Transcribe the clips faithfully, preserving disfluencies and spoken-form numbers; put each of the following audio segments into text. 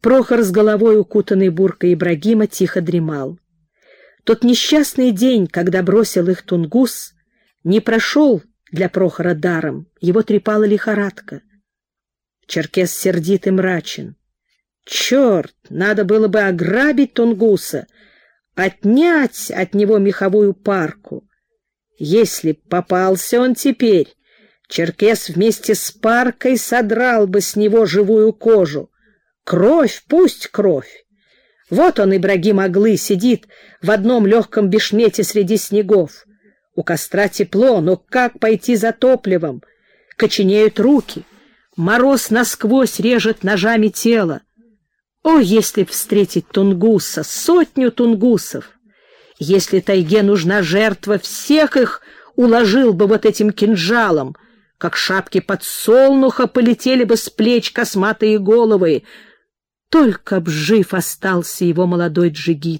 Прохор с головой, укутанный буркой Ибрагима, тихо дремал. Тот несчастный день, когда бросил их Тунгус, не прошел для Прохора даром, его трепала лихорадка. Черкес сердит и мрачен. Черт, надо было бы ограбить Тунгуса, отнять от него меховую парку. Если б попался он теперь, Черкес вместе с паркой содрал бы с него живую кожу. Кровь, пусть кровь. Вот он, Ибрагим Аглы, сидит в одном легком бешмете среди снегов. У костра тепло, но как пойти за топливом? Коченеют руки. Мороз насквозь режет ножами тело. О, если б встретить Тунгуса, сотню тунгусов! Если тайге нужна жертва, всех их уложил бы вот этим кинжалом, как шапки подсолнуха полетели бы с плеч косматые головы. Только б жив остался его молодой джигит.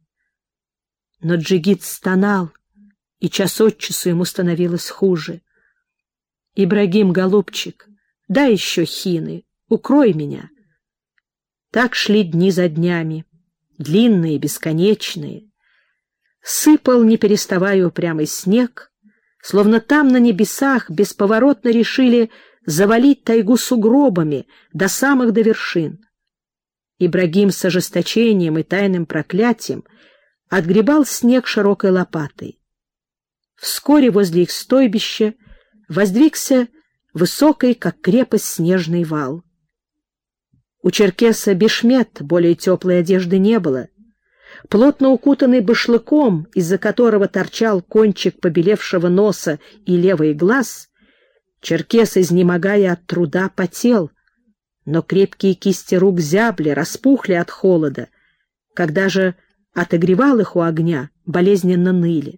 Но джигит стонал, и час от часу ему становилось хуже. «Ибрагим, голубчик, дай еще хины, укрой меня». Так шли дни за днями, длинные, бесконечные. Сыпал, не переставая, упрямый снег, словно там на небесах бесповоротно решили завалить тайгу сугробами до самых до вершин. Ибрагим с ожесточением и тайным проклятием отгребал снег широкой лопатой. Вскоре возле их стойбища воздвигся высокий, как крепость, снежный вал. У черкеса бешмет, более теплой одежды не было. Плотно укутанный башлыком, из-за которого торчал кончик побелевшего носа и левый глаз, черкес, изнемогая от труда, потел, но крепкие кисти рук зябли, распухли от холода, когда же отогревал их у огня, болезненно ныли.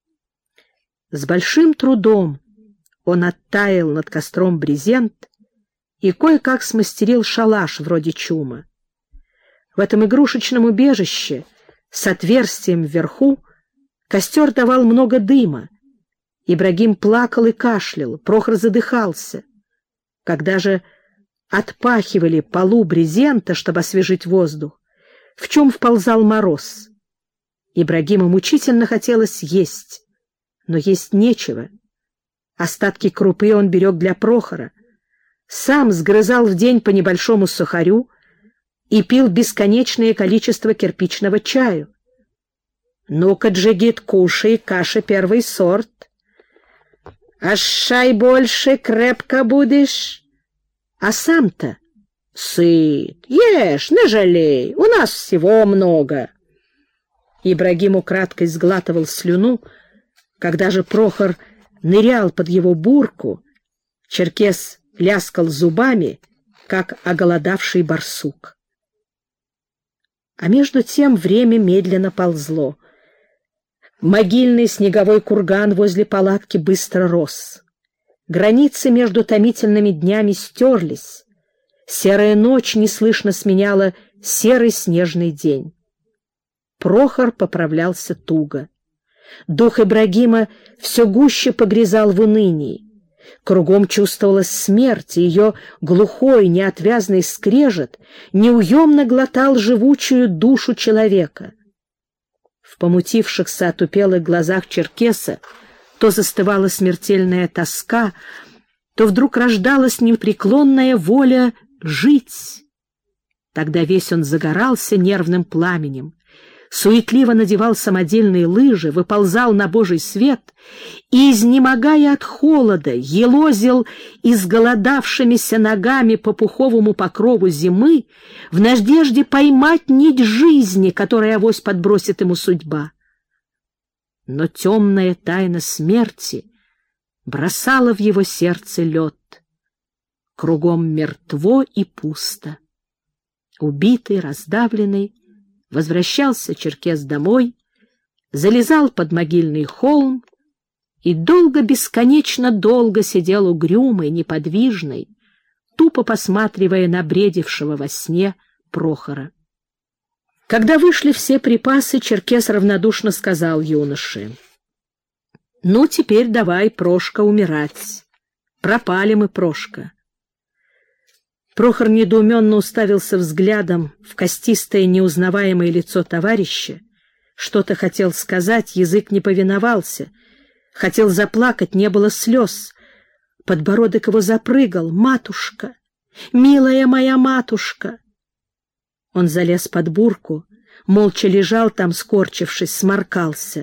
С большим трудом он оттаял над костром брезент и кое-как смастерил шалаш вроде чума. В этом игрушечном убежище с отверстием вверху костер давал много дыма. Ибрагим плакал и кашлял, Прохор задыхался. Когда же отпахивали полу брезента, чтобы освежить воздух, в чем вползал мороз. Ибрагиму мучительно хотелось есть, но есть нечего. Остатки крупы он берег для Прохора, сам сгрызал в день по небольшому сухарю и пил бесконечное количество кирпичного чаю. «Ну-ка, джигит, кушай, каша первый сорт. А шай больше, крепко будешь. А сам-то сыт, ешь, не жалей, у нас всего много». Ибрагим украдкой сглатывал слюну, когда же Прохор нырял под его бурку, черкес ляскал зубами, как оголодавший барсук. А между тем время медленно ползло. Могильный снеговой курган возле палатки быстро рос. Границы между томительными днями стерлись. Серая ночь неслышно сменяла серый снежный день. Прохор поправлялся туго. Дух Ибрагима все гуще погрязал в унынии. Кругом чувствовалась смерть, и ее глухой, неотвязный скрежет неуемно глотал живучую душу человека. В помутившихся отупелых глазах черкеса то застывала смертельная тоска, то вдруг рождалась непреклонная воля жить. Тогда весь он загорался нервным пламенем, суетливо надевал самодельные лыжи, выползал на Божий свет и, изнемогая от холода, елозил изголодавшимися ногами по пуховому покрову зимы в надежде поймать нить жизни, которая авось подбросит ему судьба. Но темная тайна смерти бросала в его сердце лед. Кругом мертво и пусто. Убитый, раздавленный, возвращался черкес домой, залезал под могильный холм и долго, бесконечно долго сидел угрюмый, неподвижный, тупо посматривая на бредившего во сне Прохора. Когда вышли все припасы, черкес равнодушно сказал юноше: «Ну, теперь давай, Прошка, умирать. Пропали мы, Прошка». Прохор недоуменно уставился взглядом в костистое неузнаваемое лицо товарища. Что-то хотел сказать, язык не повиновался. Хотел заплакать, не было слез. Подбородок его запрыгал. «Матушка! Милая моя матушка!» Он залез под бурку, молча лежал там, скорчившись, сморкался.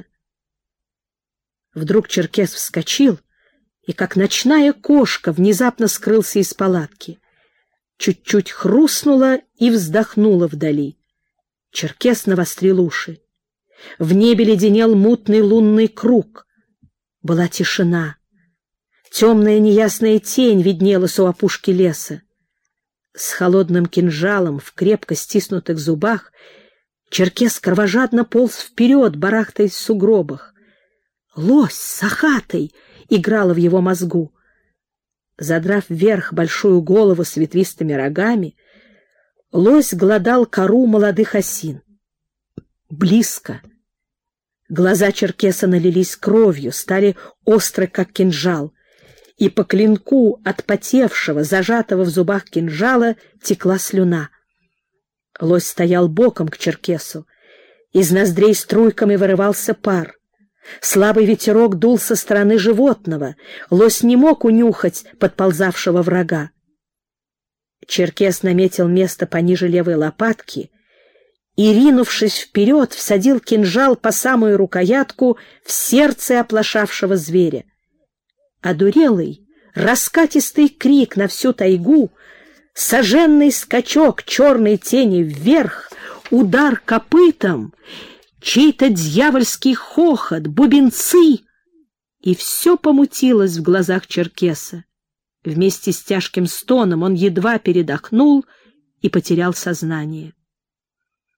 Вдруг черкес вскочил и, как ночная кошка, внезапно скрылся из палатки. Чуть-чуть хрустнуло и вздохнуло вдали. Черкес навострил уши. В небе леденел мутный лунный круг. Была тишина. Темная неясная тень виднелась у опушки леса. С холодным кинжалом в крепко стиснутых зубах черкес кровожадно полз вперед, барахтаясь в сугробах. «Лось сахатый!» — играла в его мозгу. Задрав вверх большую голову с ветвистыми рогами, лось глодал кору молодых осин. Близко. Глаза черкеса налились кровью, стали остры, как кинжал, и по клинку отпотевшего, зажатого в зубах кинжала, текла слюна. Лось стоял боком к черкесу. Из ноздрей струйками вырывался пар. Слабый ветерок дул со стороны животного. Лось не мог унюхать подползавшего врага. Черкес наметил место пониже левой лопатки и, ринувшись вперед, всадил кинжал по самую рукоятку в сердце оплошавшего зверя. Одурелый, раскатистый крик на всю тайгу, соженный скачок черной тени вверх, удар копытом, чей-то дьявольский хохот, бубенцы, и все помутилось в глазах черкеса. Вместе с тяжким стоном он едва передохнул и потерял сознание.